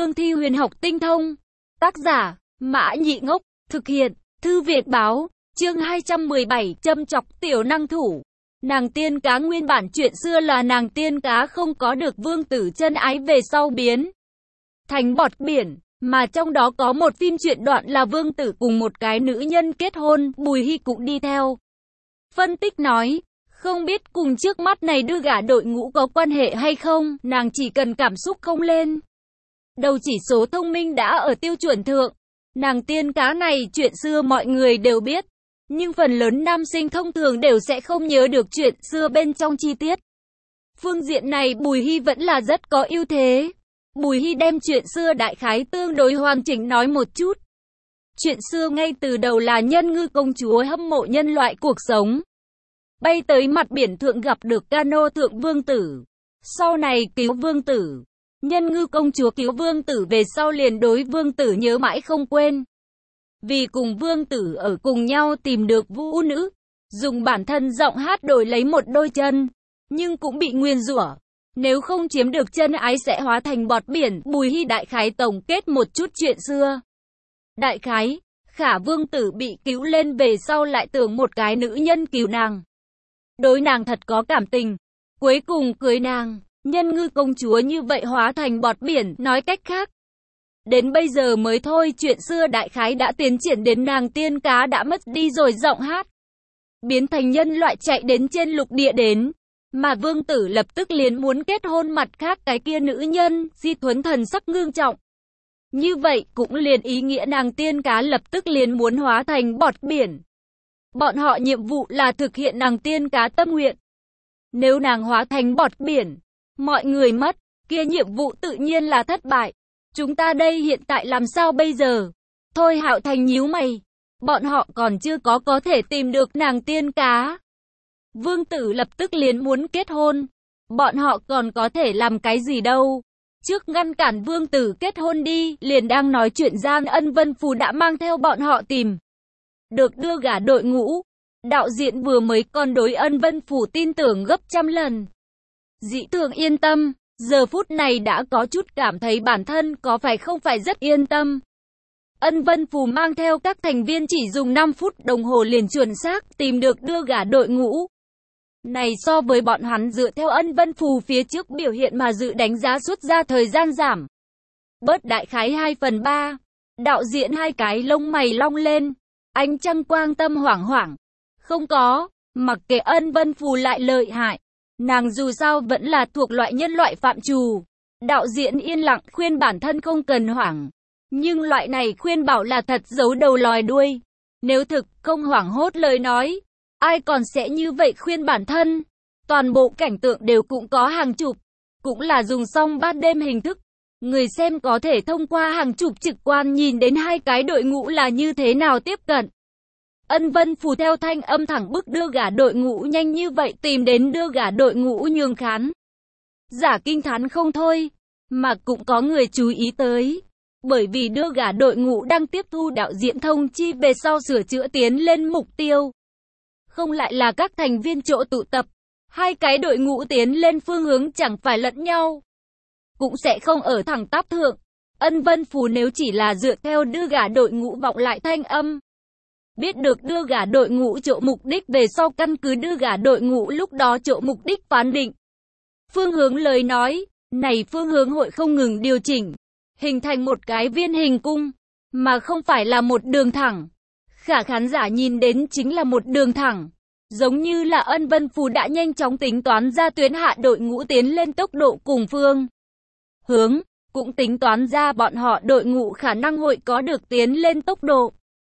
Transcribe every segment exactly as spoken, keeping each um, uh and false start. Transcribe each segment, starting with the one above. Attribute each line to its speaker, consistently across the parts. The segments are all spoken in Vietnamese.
Speaker 1: cương thi huyền học tinh thông. Tác giả, Mã Nhị Ngốc, thực hiện, Thư Việt Báo, chương hai trăm mười bảy, châm chọc tiểu năng thủ. Nàng tiên cá nguyên bản chuyện xưa là nàng tiên cá không có được vương tử chân ái về sau biến thành bọt biển, mà trong đó có một phim truyện đoạn là vương tử cùng một cái nữ nhân kết hôn, Bùi Hy cũng đi theo. Phân tích nói, không biết cùng trước mắt này đưa gả đội ngũ có quan hệ hay không, nàng chỉ cần cảm xúc không lên. Đầu chỉ số thông minh đã ở tiêu chuẩn thượng. Nàng tiên cá này chuyện xưa mọi người đều biết, nhưng phần lớn nam sinh thông thường đều sẽ không nhớ được chuyện xưa bên trong chi tiết. Phương diện này Bùi Hy vẫn là rất có ưu thế. Bùi Hy đem chuyện xưa đại khái tương đối hoàn chỉnh nói một chút. Chuyện xưa ngay từ đầu là Nhân Ngư công chúa hâm mộ nhân loại cuộc sống, bay tới mặt biển thượng gặp được cano thượng vương tử. Sau này cứu vương tử. Nhân Ngư công chúa cứu vương tử về sau liền đối vương tử nhớ mãi không quên. Vì cùng vương tử ở cùng nhau tìm được vũ nữ, dùng bản thân giọng hát đổi lấy một đôi chân, nhưng cũng bị nguyền rủa. Nếu không chiếm được chân ái sẽ hóa thành bọt biển. Bùi Hy đại khái tổng kết một chút chuyện xưa. Đại khái, Khả vương tử bị cứu lên về sau lại tưởng một cái nữ nhân cứu nàng, đối nàng thật có cảm tình, cuối cùng cưới nàng. Nhân Ngư công chúa như vậy hóa thành bọt biển, nói cách khác, đến bây giờ mới thôi chuyện xưa đại khái đã tiến triển đến nàng tiên cá đã mất đi rồi giọng hát, biến thành nhân loại chạy đến trên lục địa đến, mà vương tử lập tức liền muốn kết hôn mặt khác cái kia nữ nhân. Di Thuấn thần sắc ngưng trọng. Như vậy cũng liền ý nghĩa nàng tiên cá lập tức liền muốn hóa thành bọt biển. Bọn họ nhiệm vụ là thực hiện nàng tiên cá tâm nguyện. Nếu nàng hóa thành bọt biển, mọi người mất, kia nhiệm vụ tự nhiên là thất bại. Chúng ta đây hiện tại làm sao bây giờ? Thôi Hạo Thành nhíu mày. Bọn họ còn chưa có có thể tìm được nàng tiên cá. Vương tử lập tức liền muốn kết hôn. Bọn họ còn có thể làm cái gì đâu? Trước ngăn cản vương tử kết hôn đi, liền đang nói chuyện gian Ân Vân Phù đã mang theo bọn họ tìm được đưa gả đội ngũ. Đạo diễn vừa mới còn đối Ân Vân Phù tin tưởng gấp trăm lần. Dĩ Thường yên tâm, giờ phút này đã có chút cảm thấy bản thân có phải không phải rất yên tâm. Ân Vân Phù mang theo các thành viên chỉ dùng năm phút đồng hồ liền chuẩn xác tìm được đưa gả đội ngũ. Này so với bọn hắn dựa theo Ân Vân Phù phía trước biểu hiện mà dự đánh giá suốt ra thời gian giảm bớt đại khái hai phần ba. Đạo diễn hai cái lông mày long lên, ánh trăng quang tâm hoảng hoảng. Không có, mặc kệ Ân Vân Phù lại lợi hại, nàng dù sao vẫn là thuộc loại nhân loại phạm trù. Đạo diễn yên lặng khuyên bản thân không cần hoảng, nhưng loại này khuyên bảo là thật giấu đầu lòi đuôi. Nếu thực không hoảng hốt lời nói, ai còn sẽ như vậy khuyên bản thân. Toàn bộ cảnh tượng đều cũng có hàng chụp, cũng là dùng xong ban đêm hình thức. Người xem có thể thông qua hàng chụp trực quan nhìn đến hai cái đội ngũ là như thế nào tiếp cận. Ân Vân Phù theo thanh âm thẳng bức đưa gả đội ngũ nhanh như vậy tìm đến đưa gả đội ngũ nhường khán giả kinh thán không thôi, mà cũng có người chú ý tới. Bởi vì đưa gả đội ngũ đang tiếp thu đạo diễn thông chi về sau sửa chữa tiến lên mục tiêu, không lại là các thành viên chỗ tụ tập. Hai cái đội ngũ tiến lên phương hướng chẳng phải lẫn nhau, cũng sẽ không ở thẳng tắp thượng. Ân Vân Phù nếu chỉ là dựa theo đưa gả đội ngũ vọng lại thanh âm, biết được đưa gả đội ngũ chỗ mục đích về sau căn cứ đưa gả đội ngũ lúc đó chỗ mục đích phán định phương hướng lời nói, này phương hướng hội không ngừng điều chỉnh, hình thành một cái viên hình cung, mà không phải là một đường thẳng. Khả khán giả nhìn đến chính là một đường thẳng, giống như là Ân Vân Phù đã nhanh chóng tính toán ra tuyến hạ đội ngũ tiến lên tốc độ cùng phương hướng, cũng tính toán ra bọn họ đội ngũ khả năng hội có được tiến lên tốc độ.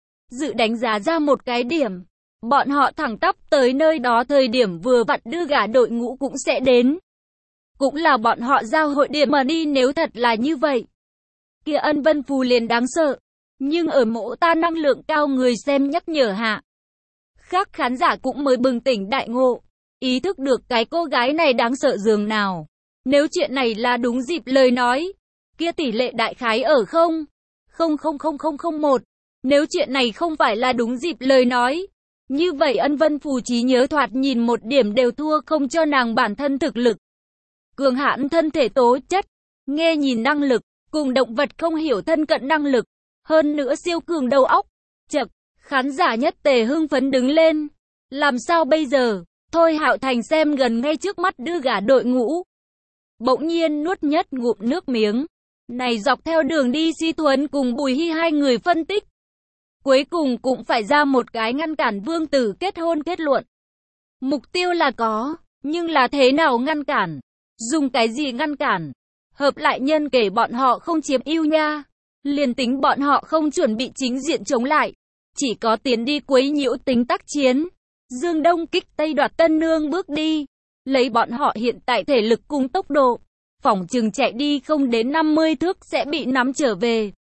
Speaker 1: Dự đánh giá ra một cái điểm, bọn họ thẳng tắp tới nơi đó thời điểm vừa vặn đưa gả đội ngũ cũng sẽ đến. Cũng là bọn họ giao hội điểm mà đi. Nếu thật là như vậy, kia Ân Vân Phù liền đáng sợ. Nhưng ở mỗ ta năng lượng cao người xem nhắc nhở hạ, khác khán giả cũng mới bừng tỉnh đại ngộ, ý thức được cái cô gái này đáng sợ dường nào. Nếu chuyện này là đúng dịp lời nói, kia tỷ lệ đại khái ở không không không không không không một. Nếu chuyện này không phải là đúng dịp lời nói, như vậy Ân Vân Phù trí nhớ thoạt nhìn một điểm đều thua không cho nàng bản thân thực lực cường hãn thân thể tố chất, nghe nhìn năng lực, cùng động vật không hiểu thân cận năng lực, hơn nữa siêu cường đầu óc. Chậc, khán giả nhất tề hưng phấn đứng lên. Làm sao bây giờ? Thôi Hạo Thành xem gần ngay trước mắt đưa gả đội ngũ. Bỗng nhiên nuốt nhất ngụm nước miếng. Này dọc theo đường đi Si Thuấn cùng Bùi Hy hai người phân tích. Cuối cùng cũng phải ra một cái ngăn cản Vương Tử kết hôn kết luận. Mục tiêu là có, nhưng là thế nào ngăn cản? Dùng cái gì ngăn cản? Hợp lại nhân kể bọn họ không chiếm ưu nha. Liền tính bọn họ không chuẩn bị chính diện chống lại. Chỉ có tiến đi quấy nhiễu tính tác chiến. Dương Đông kích Tây đoạt Tân Nương bước đi. Lấy bọn họ hiện tại thể lực cùng tốc độ. Phỏng chừng chạy đi không đến năm mươi thước sẽ bị nắm trở về.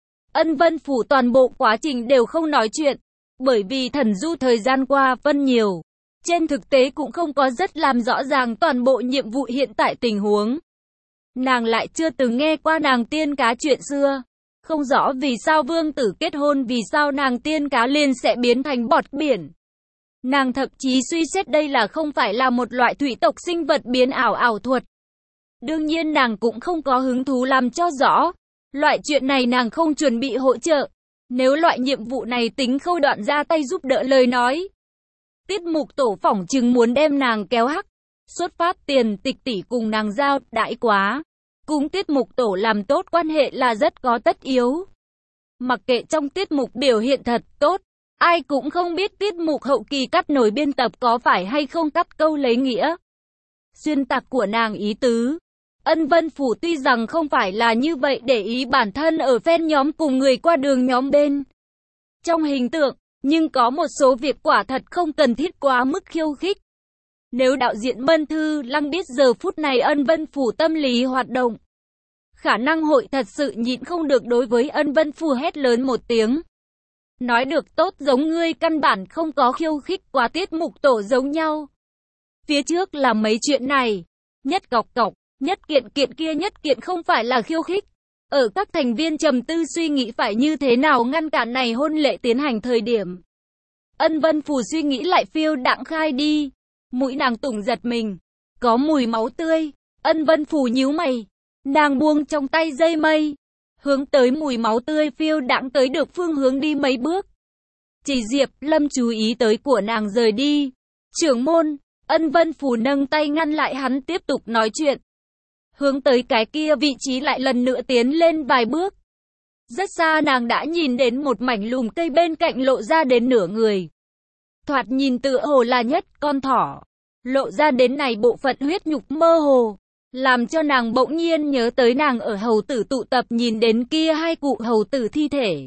Speaker 1: Ân Vân Phủ toàn bộ quá trình đều không nói chuyện. Bởi vì thần du thời gian qua phân nhiều. Trên thực tế cũng không có rất làm rõ ràng toàn bộ nhiệm vụ hiện tại tình huống. Nàng lại chưa từng nghe qua nàng tiên cá chuyện xưa. Không rõ vì sao Vương Tử kết hôn, vì sao nàng tiên cá liền sẽ biến thành bọt biển. Nàng thậm chí suy xét đây là không phải là một loại thủy tộc sinh vật biến ảo ảo thuật. Đương nhiên nàng cũng không có hứng thú làm cho rõ. Loại chuyện này nàng không chuẩn bị hỗ trợ. Nếu loại nhiệm vụ này tính Khâu Đoạn ra tay giúp đỡ lời nói. Tiết mục tổ phỏng chừng muốn đem nàng kéo hắc. Xuất phát tiền Tịch tỷ cùng nàng giao đãi quá. Cùng tiết mục tổ làm tốt quan hệ là rất có tất yếu. Mặc kệ trong tiết mục biểu hiện thật tốt. Ai cũng không biết tiết mục hậu kỳ cắt nổi biên tập có phải hay không cắt câu lấy nghĩa. Xuyên tạc của nàng ý tứ. Ân Vân Phủ tuy rằng không phải là như vậy để ý bản thân ở fan nhóm cùng người qua đường nhóm bên. Trong hình tượng, nhưng có một số việc quả thật không cần thiết quá mức khiêu khích. Nếu đạo diễn Mân Thư Lăng biết giờ phút này Ân Vân Phủ tâm lý hoạt động, khả năng hội thật sự nhịn không được đối với Ân Vân Phủ hét lớn một tiếng. Nói được tốt giống ngươi căn bản không có khiêu khích quá tiết mục tổ giống nhau. Phía trước là mấy chuyện này, nhất cọc cọc, nhất kiện kiện kia nhất kiện không phải là khiêu khích. Ở các thành viên trầm tư suy nghĩ phải như thế nào ngăn cản này hôn lễ tiến hành thời điểm. Ân Vân Phủ suy nghĩ lại phiêu đãng khai đi. Mũi nàng tủng giật mình. Có mùi máu tươi. Ân Vân Phủ nhíu mày. Nàng buông trong tay dây mây. Hướng tới mùi máu tươi phiêu đãng tới được phương hướng đi mấy bước. Chỉ Diệp Lâm chú ý tới của nàng rời đi. Trưởng môn. Ân Vân Phủ nâng tay ngăn lại hắn tiếp tục nói chuyện. Hướng tới cái kia vị trí lại lần nữa tiến lên vài bước. Rất xa nàng đã nhìn đến một mảnh lùm cây bên cạnh lộ ra đến nửa người. Thoạt nhìn tựa hồ là nhất con thỏ. Lộ ra đến này bộ phận huyết nhục mơ hồ. Làm cho nàng bỗng nhiên nhớ tới nàng ở hầu tử tụ tập nhìn đến kia hai cụ hầu tử thi thể.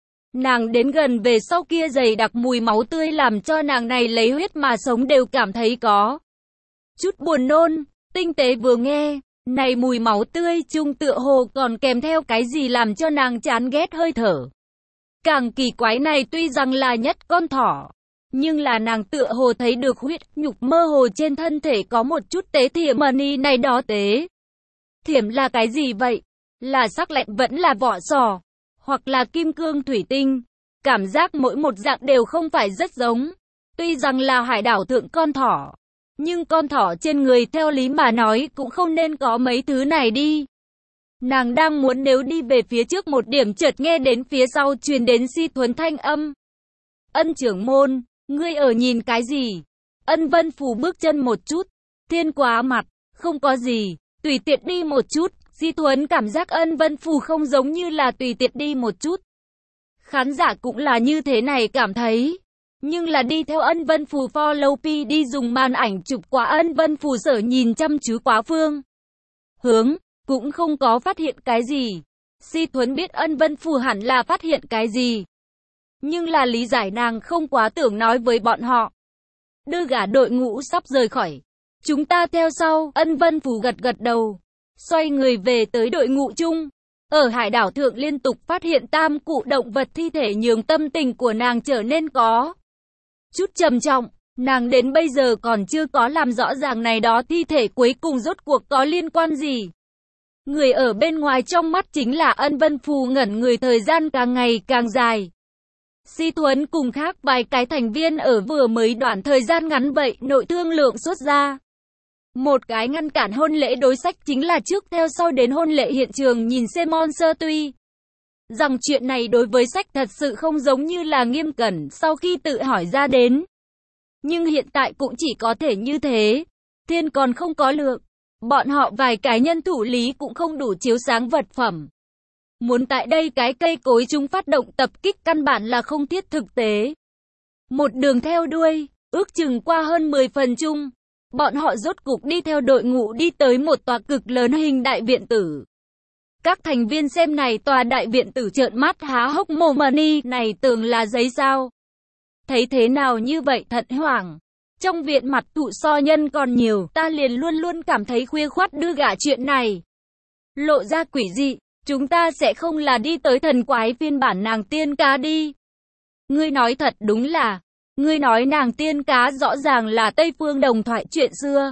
Speaker 1: Nàng đến gần về sau kia dày đặc mùi máu tươi làm cho nàng này lấy huyết mà sống đều cảm thấy có chút buồn nôn. Tinh tế vừa nghe, này mùi máu tươi chung tựa hồ còn kèm theo cái gì làm cho nàng chán ghét hơi thở. Càng kỳ quái này tuy rằng là nhất con thỏ, nhưng là nàng tựa hồ thấy được huyết nhục mơ hồ trên thân thể có một chút tế thiểm mani này đó tế. Thiểm là cái gì vậy? Là sắc lạnh vẫn là vỏ sò, hoặc là kim cương thủy tinh. Cảm giác mỗi một dạng đều không phải rất giống. Tuy rằng là hải đảo thượng con thỏ, nhưng con thỏ trên người theo lý mà nói cũng không nên có mấy thứ này đi. Nàng đang muốn nếu đi về phía trước một điểm chợt nghe đến phía sau truyền đến Si Thuấn thanh âm. Ân trưởng môn, ngươi ở nhìn cái gì? Ân Vân Phủ bước chân một chút. Thiên quá mặt, không có gì, tùy tiện đi một chút. Si Thuấn cảm giác Ân Vân Phủ không giống như là tùy tiện đi một chút. Khán giả cũng là như thế này cảm thấy. Nhưng là đi theo Ân Vân Phủ follow P đi dùng màn ảnh chụp quá Ân Vân Phủ sở nhìn chăm chú quá phương hướng, cũng không có phát hiện cái gì. Si Thuấn biết Ân Vân Phủ hẳn là phát hiện cái gì, nhưng là lý giải nàng không quá tưởng nói với bọn họ. Đưa gả đội ngũ sắp rời khỏi, chúng ta theo sau. Ân Vân Phủ gật gật đầu, xoay người về tới đội ngũ chung. Ở hải đảo thượng liên tục phát hiện tam cụ động vật thi thể nhường tâm tình của nàng trở nên có chút trầm trọng. Nàng đến bây giờ còn chưa có làm rõ ràng này đó thi thể cuối cùng rốt cuộc có liên quan gì. Người ở bên ngoài trong mắt chính là Ân Vân Phủ ngẩn người thời gian càng ngày càng dài. Si Thuấn cùng khác vài cái thành viên ở vừa mới đoạn thời gian ngắn vậy nội thương lượng xuất ra. Một cái ngăn cản hôn lễ đối sách chính là trước theo sau đến hôn lễ hiện trường nhìn Simon Sơ tuy rằng chuyện này đối với sách thật sự không giống như là nghiêm cẩn sau khi tự hỏi ra đến. Nhưng hiện tại cũng chỉ có thể như thế. Thiên còn không có lượng. Bọn họ vài cái nhân thủ lý cũng không đủ chiếu sáng vật phẩm. Muốn tại đây cái cây cối chúng phát động tập kích căn bản là không thiết thực tế. Một đường theo đuôi, ước chừng qua hơn mười phần chung. Bọn họ rốt cục đi theo đội ngũ đi tới một tòa cực lớn hình đại viện tử. Các thành viên xem này tòa đại viện tử trợn mắt há hốc mồm, ni này tưởng là giấy sao. Thấy thế nào như vậy thật hoảng. Trong viện mặt thụ so nhân còn nhiều, ta liền luôn luôn cảm thấy khuya khoắt đưa gả chuyện này. Lộ ra quỷ dị, chúng ta sẽ không là đi tới thần quái phiên bản nàng tiên cá đi. Ngươi nói thật đúng là, ngươi nói nàng tiên cá rõ ràng là Tây Phương đồng thoại chuyện xưa.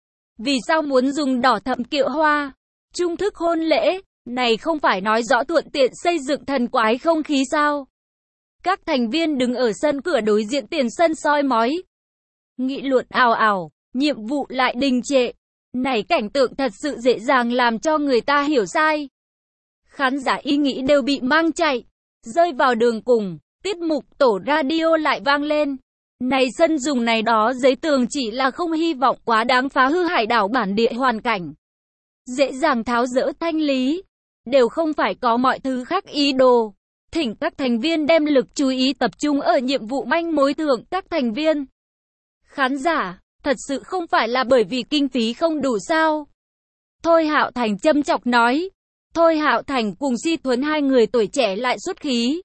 Speaker 1: Vì sao muốn dùng đỏ thẫm kiệu hoa, trung thức hôn lễ, này không phải nói rõ thuận tiện xây dựng thần quái không khí sao? Các thành viên đứng ở sân cửa đối diện tiền sân soi mói. Nghị luận ào ào, nhiệm vụ lại đình trệ. Này cảnh tượng thật sự dễ dàng làm cho người ta hiểu sai. Khán giả ý nghĩ đều bị mang chạy, rơi vào đường cùng, tiết mục tổ radio lại vang lên. Này sân dùng này đó giấy tường chỉ là không hy vọng quá đáng phá hư hải đảo bản địa hoàn cảnh. Dễ dàng tháo dỡ thanh lý, đều không phải có mọi thứ khác ý đồ. Thỉnh các thành viên đem lực chú ý tập trung ở nhiệm vụ manh mối thượng các thành viên. Khán giả, thật sự không phải là bởi vì kinh phí không đủ sao? Thôi Hạo Thành châm chọc nói. Thôi Hạo Thành cùng Si Thuấn hai người tuổi trẻ lại xuất khí.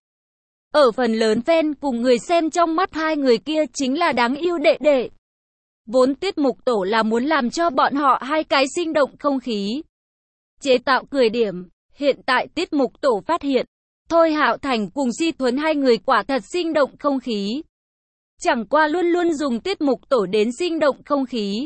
Speaker 1: Ở phần lớn fan cùng người xem trong mắt hai người kia chính là đáng yêu đệ đệ. Vốn tiết mục tổ là muốn làm cho bọn họ hai cái sinh động không khí, chế tạo cười điểm. Hiện tại tiết mục tổ phát hiện, Thôi Hạo Thành cùng Si Thuấn hai người quả thật sinh động không khí. Chẳng qua luôn luôn dùng tiết mục tổ đến sinh động không khí.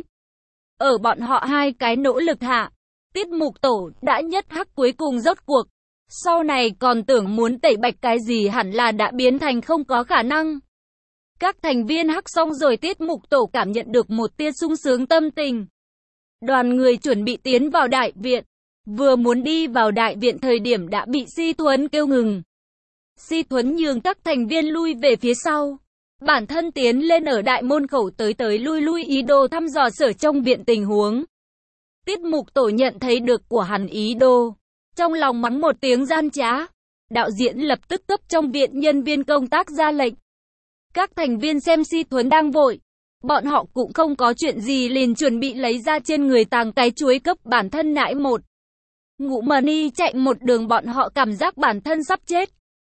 Speaker 1: Ở bọn họ hai cái nỗ lực hạ, tiết mục tổ đã nhất hắc cuối cùng rốt cuộc. Sau này còn tưởng muốn tẩy bạch cái gì hẳn là đã biến thành không có khả năng. Các thành viên hắc xong rồi tiết mục tổ cảm nhận được một tia sung sướng tâm tình. Đoàn người chuẩn bị tiến vào đại viện. Vừa muốn đi vào đại viện thời điểm đã bị Si Thuấn kêu ngừng. Si Thuấn nhường các thành viên lui về phía sau. Bản thân tiến lên ở đại môn khẩu tới tới lui lui ý đồ thăm dò sở trong viện tình huống. Tiết mục tổ nhận thấy được của hắn ý đồ. Trong lòng mắng một tiếng gian trá. Đạo diễn lập tức cấp trong viện nhân viên công tác ra lệnh. Các thành viên xem Si Thuấn đang vội. Bọn họ cũng không có chuyện gì liền chuẩn bị lấy ra trên người tàng cái chuối cấp bản thân nãi một. Ngũ Mani chạy một đường bọn họ cảm giác bản thân sắp chết.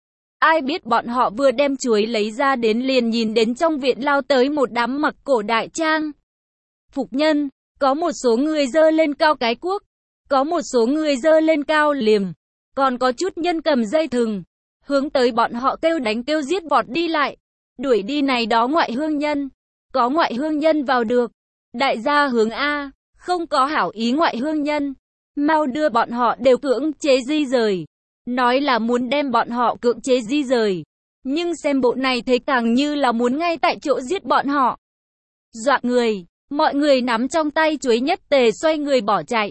Speaker 1: Ai biết bọn họ vừa đem chuối lấy ra đến liền nhìn đến trong viện lao tới một đám mặc cổ đại trang. Phục nhân, có một số người dơ lên cao cái cuốc, có một số người dơ lên cao liềm, còn có chút nhân cầm dây thừng, hướng tới bọn họ kêu đánh kêu giết vọt đi lại, đuổi đi này đó ngoại hương nhân, có ngoại hương nhân vào được, đại gia hướng A, không có hảo ý ngoại hương nhân, mau đưa bọn họ đều cưỡng chế di rời. Nói là muốn đem bọn họ cưỡng chế di rời. Nhưng xem bộ này thấy càng như là muốn ngay tại chỗ giết bọn họ. Dọa người, mọi người nắm trong tay chuối nhất tề xoay người bỏ chạy.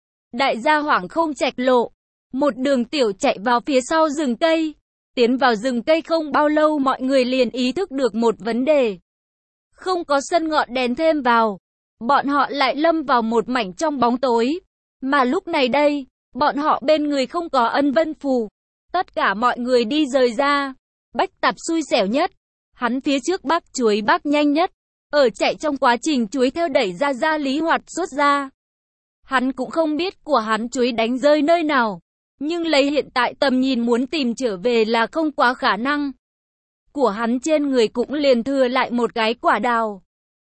Speaker 1: Đại gia hoảng không chạch lộ. Một đường tiểu chạy vào phía sau rừng cây. Tiến vào rừng cây không bao lâu mọi người liền ý thức được một vấn đề. Không có sân ngọn đèn thêm vào. Bọn họ lại lâm vào một mảnh trong bóng tối. Mà lúc này đây, bọn họ bên người không có ân vân phù. Tất cả mọi người đi rời ra. Bách Tạp xui xẻo nhất. Hắn phía trước bác chuối bác nhanh nhất. Ở chạy trong quá trình chuối theo đẩy ra ra Lý Hoạt xuất ra. Hắn cũng không biết của hắn chuối đánh rơi nơi nào. Nhưng lấy hiện tại tầm nhìn muốn tìm trở về là không quá khả năng. Của hắn trên người cũng liền thừa lại một cái quả đào.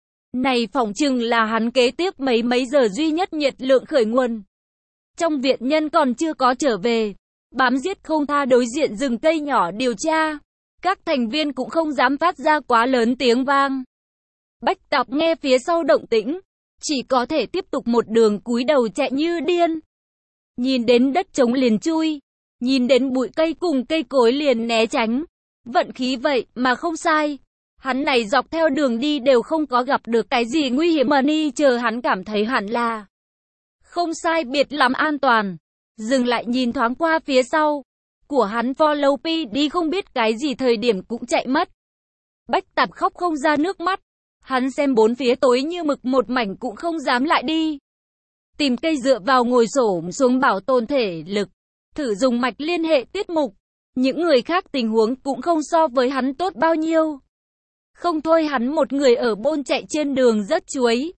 Speaker 1: Này phỏng chừng là hắn kế tiếp mấy mấy giờ duy nhất nhiệt lượng khởi nguồn. Trong viện nhân còn chưa có trở về. Bám giết không tha đối diện rừng cây nhỏ điều tra. Các thành viên cũng không dám phát ra quá lớn tiếng vang. Bách Tạp nghe phía sau động tĩnh. Chỉ có thể tiếp tục một đường cúi đầu chạy như điên. Nhìn đến đất trống liền chui. Nhìn đến bụi cây cùng cây cối liền né tránh. Vận khí vậy mà không sai. Hắn này dọc theo đường đi đều không có gặp được cái gì nguy hiểm, Money chờ hắn cảm thấy hẳn là không sai biệt lắm an toàn. Dừng lại nhìn thoáng qua phía sau của hắn, Follow pê đi không biết cái gì thời điểm cũng chạy mất. Bách Tạp khóc không ra nước mắt. Hắn xem bốn phía tối như mực một mảnh cũng không dám lại đi. Tìm cây dựa vào ngồi xổm xuống bảo tồn thể lực. Thử dùng mạch liên hệ tiết mục. Những người khác tình huống cũng không so với hắn tốt bao nhiêu. Không thôi hắn một người ở bôn chạy trên đường rớt chuối.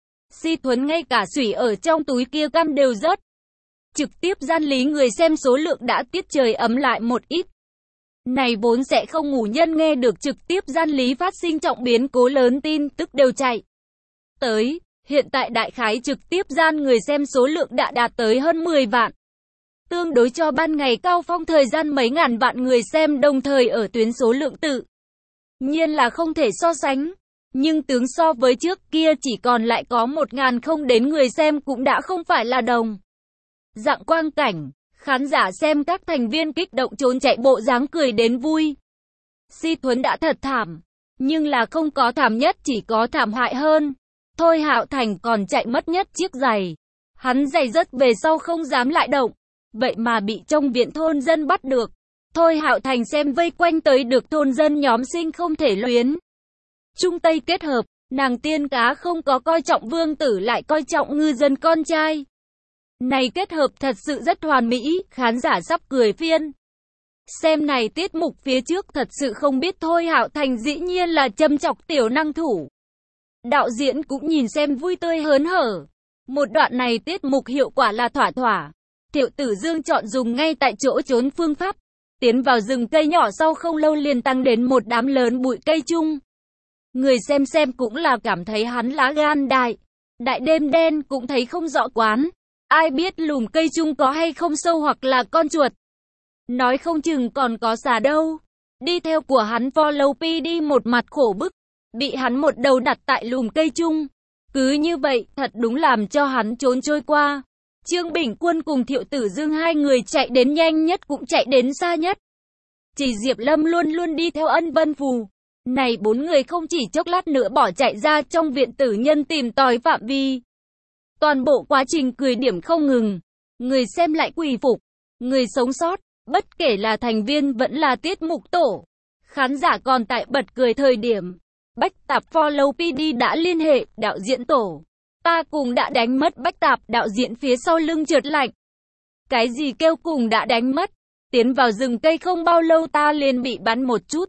Speaker 1: Si Thuấn ngay cả sủy ở trong túi kia cam đều rớt. Trực tiếp gian lý người xem số lượng đã tiết trời ấm lại một ít. Này vốn sẽ không ngủ nhân nghe được trực tiếp gian lý phát sinh trọng biến cố lớn tin tức đều chạy tới. Hiện tại đại khái trực tiếp gian người xem số lượng đã đạt tới hơn mười vạn. Tương đối cho ban ngày cao phong thời gian mấy ngàn vạn người xem đồng thời ở tuyến số lượng tự nhiên là không thể so sánh. Nhưng tướng so với trước kia chỉ còn lại có một ngàn không đến người xem cũng đã không phải là đồng dạng quang cảnh. Khán giả xem các thành viên kích động trốn chạy bộ dáng cười đến vui. Si Thuấn đã thật thảm, nhưng là không có thảm nhất, chỉ có thảm hại hơn. Thôi Hạo Thành còn chạy mất nhất chiếc giày. Hắn giày rớt về sau không dám lại động, vậy mà bị trong viện thôn dân bắt được. Thôi Hạo Thành xem vây quanh tới được thôn dân nhóm sinh không thể luyến Trung Tây kết hợp, nàng tiên cá không có coi trọng vương tử lại coi trọng ngư dân con trai. Này kết hợp thật sự rất hoàn mỹ, khán giả sắp cười phiên. Xem này tiết mục phía trước thật sự không biết Thôi Hạo Thành dĩ nhiên là châm chọc tiểu năng thủ. Đạo diễn cũng nhìn xem vui tươi hớn hở. Một đoạn này tiết mục hiệu quả là thỏa thỏa. Thiệu Tử Dương chọn dùng ngay tại chỗ trốn phương pháp. Tiến vào rừng cây nhỏ sau không lâu liền tăng đến một đám lớn bụi cây chung. Người xem xem cũng là cảm thấy hắn lá gan đại. Đại đêm đen cũng thấy không rõ quán. Ai biết lùm cây chung có hay không sâu hoặc là con chuột. Nói không chừng còn có xà đâu. Đi theo của hắn Follow pê đi một mặt khổ bức. Bị hắn một đầu đặt tại lùm cây chung. Cứ như vậy thật đúng làm cho hắn trốn trôi qua. Trương Bình Quân cùng Thiệu Tử Dương hai người chạy đến nhanh nhất cũng chạy đến xa nhất. Chỉ Diệp Lâm luôn luôn đi theo Ân Vân Phù. Này bốn người không chỉ chốc lát nữa bỏ chạy ra trong viện tử nhân tìm tòi phạm vi. Toàn bộ quá trình cười điểm không ngừng. Người xem lại quỳ phục. Người sống sót, bất kể là thành viên vẫn là tiết mục tổ. Khán giả còn tại bật cười thời điểm. Bách Tạp Follow pê đê đã liên hệ, đạo diễn tổ. Ta cùng đã đánh mất Bách Tạp, đạo diễn phía sau lưng trượt lạnh. Cái gì kêu cùng đã đánh mất? Tiến vào rừng cây không bao lâu ta liền bị bắn một chút.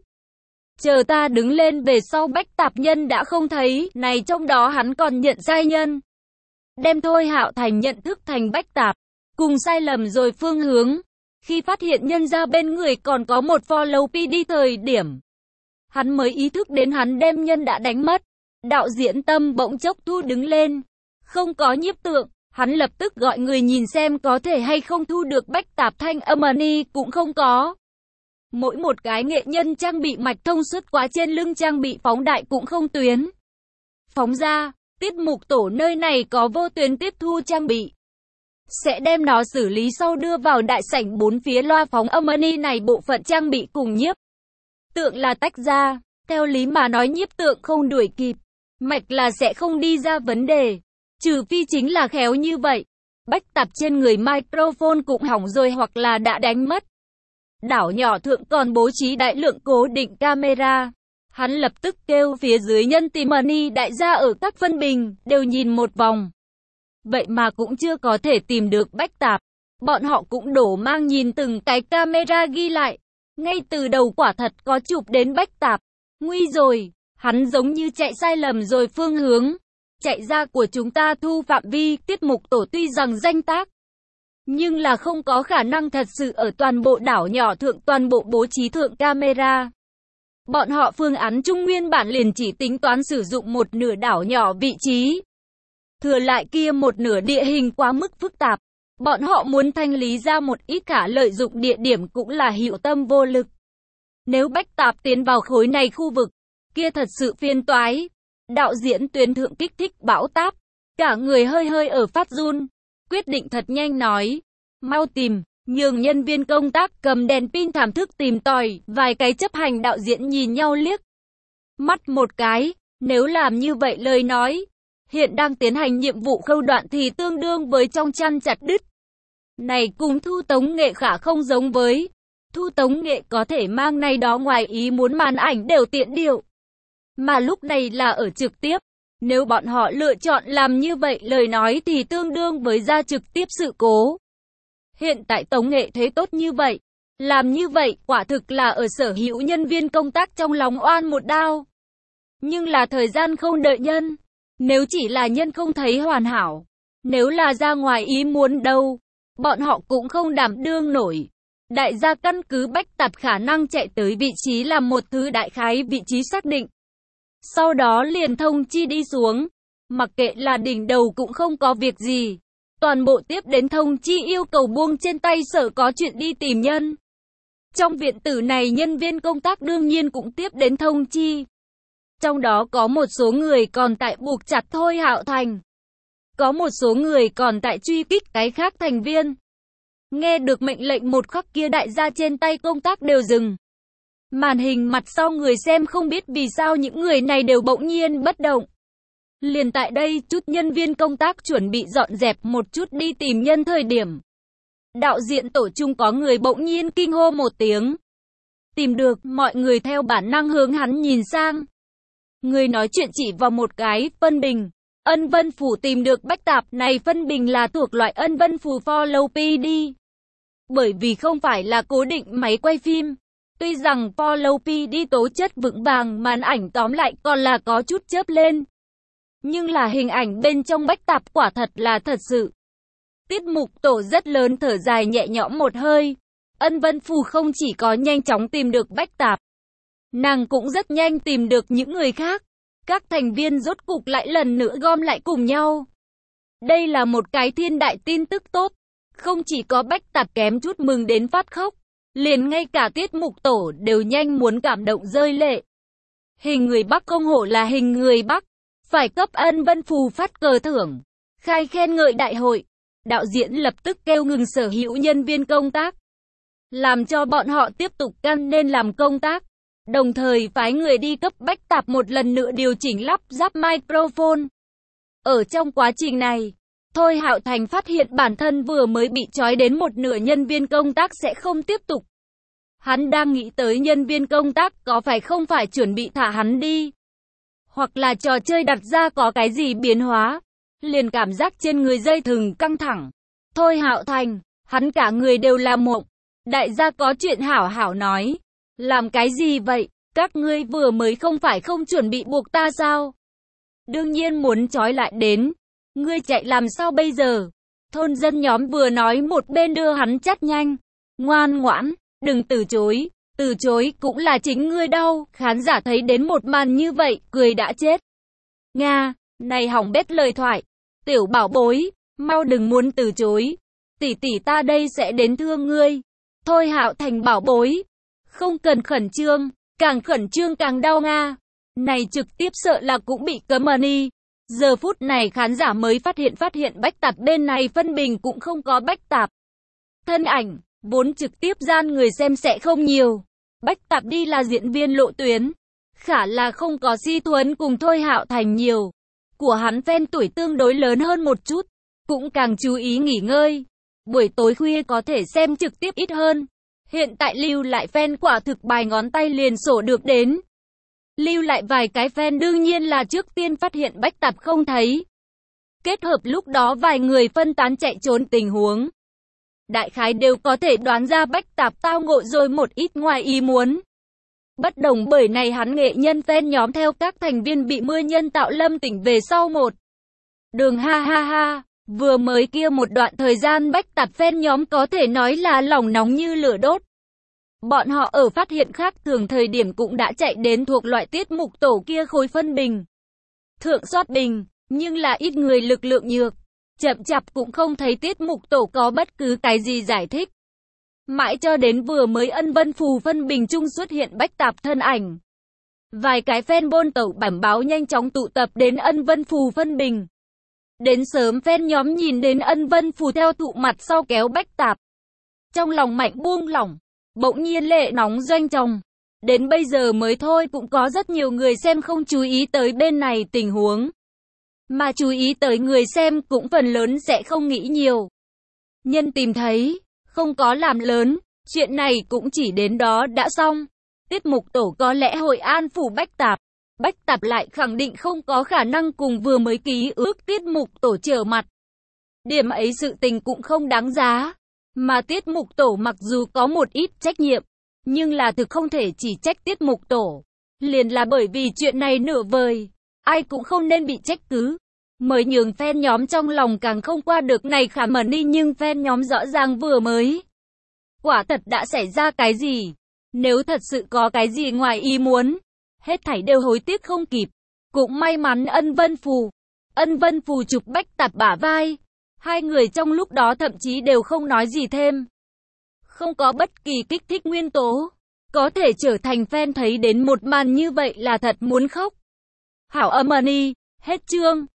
Speaker 1: Chờ ta đứng lên về sau Bách Tạp nhân đã không thấy, này trong đó hắn còn nhận sai nhân. Đem Thôi Hạo Thành nhận thức thành Bách Tạp, cùng sai lầm rồi phương hướng. Khi phát hiện nhân ra bên người còn có một Follow pê đê thời điểm. Hắn mới ý thức đến hắn đem nhân đã đánh mất. Đạo diễn tâm bỗng chốc thu đứng lên. Không có nhiếp tượng, hắn lập tức gọi người nhìn xem có thể hay không thu được Bách Tạp thanh âm money cũng không có. Mỗi một cái nghệ nhân trang bị mạch thông suốt quá trên lưng trang bị phóng đại cũng không tuyến. Phóng ra, tiết mục tổ nơi này có vô tuyến tiếp thu trang bị. Sẽ đem nó xử lý sau đưa vào đại sảnh bốn phía loa phóng âm money này bộ phận trang bị cùng nhiếp tượng là tách ra. Theo lý mà nói nhiếp tượng không đuổi kịp. Mạch là sẽ không đi ra vấn đề. Trừ phi chính là khéo như vậy. Bách Tạp trên người microphone cũng hỏng rồi hoặc là đã đánh mất. Đảo nhỏ thượng còn bố trí đại lượng cố định camera. Hắn lập tức kêu phía dưới nhân tìm money đại gia ở các phân bình, đều nhìn một vòng. Vậy mà cũng chưa có thể tìm được Bách Tạp. Bọn họ cũng đổ mang nhìn từng cái camera ghi lại. Ngay từ đầu quả thật có chụp đến Bách Tạp. Nguy rồi, hắn giống như chạy sai lầm rồi phương hướng. Chạy ra của chúng ta thu phạm vi, tiết mục tổ tuy rằng danh tác. Nhưng là không có khả năng thật sự ở toàn bộ đảo nhỏ thượng toàn bộ bố trí thượng camera. Bọn họ phương án chung nguyên bản liền chỉ tính toán sử dụng một nửa đảo nhỏ vị trí. Thừa lại kia một nửa địa hình quá mức phức tạp. Bọn họ muốn thanh lý ra một ít cả lợi dụng địa điểm cũng là hữu tâm vô lực. Nếu Bách Tạp tiến vào khối này khu vực, kia thật sự phiền toái. Đạo diễn tuyến thượng kích thích bão táp. Cả người hơi hơi ở phát run. Quyết định thật nhanh nói. Mau tìm, nhường nhân viên công tác cầm đèn pin thảm thức tìm tòi. Vài cái chấp hành đạo diễn nhìn nhau liếc mắt một cái, nếu làm như vậy lời nói, hiện đang tiến hành nhiệm vụ khâu đoạn thì tương đương với trong chăn chặt đứt. Này cùng thu tống nghệ khả không giống với. Thu tống nghệ có thể mang này đó ngoài ý muốn màn ảnh đều tiện điệu. Mà lúc này là ở trực tiếp. Nếu bọn họ lựa chọn làm như vậy lời nói thì tương đương với ra trực tiếp sự cố. Hiện tại tống nghệ thế tốt như vậy. Làm như vậy quả thực là ở sở hữu nhân viên công tác trong lòng oan một đao. Nhưng là thời gian không đợi nhân. Nếu chỉ là nhân không thấy hoàn hảo. Nếu là ra ngoài ý muốn đâu. Bọn họ cũng không đảm đương nổi. Đại gia căn cứ bách tạp khả năng chạy tới vị trí là một thứ đại khái vị trí xác định. Sau đó liền thông chi đi xuống. Mặc kệ là đỉnh đầu cũng không có việc gì. Toàn bộ tiếp đến thông chi yêu cầu buông trên tay sở có chuyện đi tìm nhân. Trong viện tử này nhân viên công tác đương nhiên cũng tiếp đến thông chi. Trong đó có một số người còn tại buộc chặt Thôi Hạo Thành. Có một số người còn tại truy kích cái khác thành viên. Nghe được mệnh lệnh một khắc kia đại gia trên tay công tác đều dừng. Màn hình mặt sau người xem không biết vì sao những người này đều bỗng nhiên bất động. Liền tại đây chút nhân viên công tác chuẩn bị dọn dẹp một chút đi tìm nhân thời điểm. Đạo diễn tổ chung có người bỗng nhiên kinh hô một tiếng. Tìm được, mọi người theo bản năng hướng hắn nhìn sang. Người nói chuyện chỉ vào một cái, phân bình. Ân Vân Phủ tìm được bách tạp này phân bình là thuộc loại Ân Vân Phủ Follow pê đê. Bởi vì không phải là cố định máy quay phim. Tuy rằng Follow pê đê tố chất vững vàng màn ảnh tóm lại còn là có chút chớp lên. Nhưng là hình ảnh bên trong bách tạp quả thật là thật sự. Tiết mục tổ rất lớn thở dài nhẹ nhõm một hơi. Ân Vân Phủ không chỉ có nhanh chóng tìm được bách tạp. Nàng cũng rất nhanh tìm được những người khác. Các thành viên rốt cục lại lần nữa gom lại cùng nhau. Đây là một cái thiên đại tin tức tốt. Không chỉ có bách tạp kém chút mừng đến phát khóc. Liền ngay cả tiết mục tổ đều nhanh muốn cảm động rơi lệ. Hình người Bắc không hổ là hình người Bắc. Phải cấp Ân Vân Phù phát cờ thưởng. Khai khen ngợi đại hội. Đạo diễn lập tức kêu ngừng sở hữu nhân viên công tác. Làm cho bọn họ tiếp tục căn nên làm công tác. Đồng thời phái người đi cấp bách tạp một lần nữa điều chỉnh lắp ráp microphone. Ở trong quá trình này, Thôi Hạo Thành phát hiện bản thân vừa mới bị trói đến một nửa nhân viên công tác sẽ không tiếp tục. Hắn đang nghĩ tới nhân viên công tác có phải không phải chuẩn bị thả hắn đi. Hoặc là trò chơi đặt ra có cái gì biến hóa. Liền cảm giác trên người dây thừng căng thẳng. Thôi Hạo Thành, hắn cả người đều là mộng. Đại gia có chuyện hảo hảo nói. Làm cái gì vậy? Các ngươi vừa mới không phải không chuẩn bị buộc ta sao? Đương nhiên muốn trói lại đến. Ngươi chạy làm sao bây giờ? Thôn dân nhóm vừa nói một bên đưa hắn chắt nhanh. Ngoan ngoãn, đừng từ chối. Từ chối cũng là chính ngươi đau. Khán giả thấy đến một màn như vậy, cười đã chết. Nga, này hỏng bét lời thoại. Tiểu bảo bối, mau đừng muốn từ chối. Tỷ tỷ ta đây sẽ đến thương ngươi. Thôi Hạo Thành bảo bối. Không cần khẩn trương, càng khẩn trương càng đau Nga. Này trực tiếp sợ là cũng bị cấm money. Giờ phút này khán giả mới phát hiện phát hiện bách tạp bên này phân bình cũng không có bách tạp. Thân ảnh, vốn trực tiếp gian người xem sẽ không nhiều. Bách tạp đi là diễn viên lộ tuyến. Khả là không có Si Thuấn cùng Thôi Hạo Thành nhiều. Của hắn fan tuổi tương đối lớn hơn một chút. Cũng càng chú ý nghỉ ngơi. Buổi tối khuya có thể xem trực tiếp ít hơn. Hiện tại lưu lại fan quả thực bài ngón tay liền sổ được đến. Lưu lại vài cái fan đương nhiên là trước tiên phát hiện bách tạp không thấy. Kết hợp lúc đó vài người phân tán chạy trốn tình huống. Đại khái đều có thể đoán ra bách tạp tao ngộ rồi một ít ngoài ý muốn. Bất đồng bởi này hắn nghệ nhân fan nhóm theo các thành viên bị mưa nhân tạo lâm tỉnh về sau một. Đường ha ha ha. Vừa mới kia một đoạn thời gian bách tạp fan nhóm có thể nói là lòng nóng như lửa đốt. Bọn họ ở phát hiện khác thường thời điểm cũng đã chạy đến thuộc loại tiết mục tổ kia khối phân bình. Thượng soát bình, nhưng là ít người lực lượng nhược. Chậm chạp cũng không thấy tiết mục tổ có bất cứ cái gì giải thích. Mãi cho đến vừa mới Ân Vân Phù phân bình chung xuất hiện bách tạp thân ảnh. Vài cái fan bôn tẩu bẩm báo nhanh chóng tụ tập đến Ân Vân Phù phân bình. Đến sớm fan nhóm nhìn đến Ân Vân Phù theo thụ mặt sau kéo bách tạp. Trong lòng mạnh buông lỏng, bỗng nhiên lệ nóng doanh chồng. Đến bây giờ mới thôi cũng có rất nhiều người xem không chú ý tới bên này tình huống. Mà chú ý tới người xem cũng phần lớn sẽ không nghĩ nhiều. Nhân tìm thấy, không có làm lớn, chuyện này cũng chỉ đến đó đã xong. Tiết mục tổ có lẽ hội an phủ Bách Tạp. Bách Tạp lại khẳng định không có khả năng cùng vừa mới ký ước tiết mục tổ trở mặt. Điểm ấy sự tình cũng không đáng giá. Mà tiết mục tổ mặc dù có một ít trách nhiệm, nhưng là thực không thể chỉ trách tiết mục tổ. Liền là bởi vì chuyện này nửa vời, ai cũng không nên bị trách cứ. Mới nhường fan nhóm trong lòng càng không qua được này khả mẩn đi, nhưng fan nhóm rõ ràng vừa mới. Quả thật đã xảy ra cái gì? Nếu thật sự có cái gì ngoài ý muốn, hết thảy đều hối tiếc không kịp. Cũng may mắn Ân Vân Phù. Ân Vân Phù chụp Bách Tạp bả vai. Hai người trong lúc đó thậm chí đều không nói gì thêm. Không có bất kỳ kích thích nguyên tố. Có thể trở thành fan thấy đến một màn như vậy là thật muốn khóc. Hảo âm ân y, hết chương.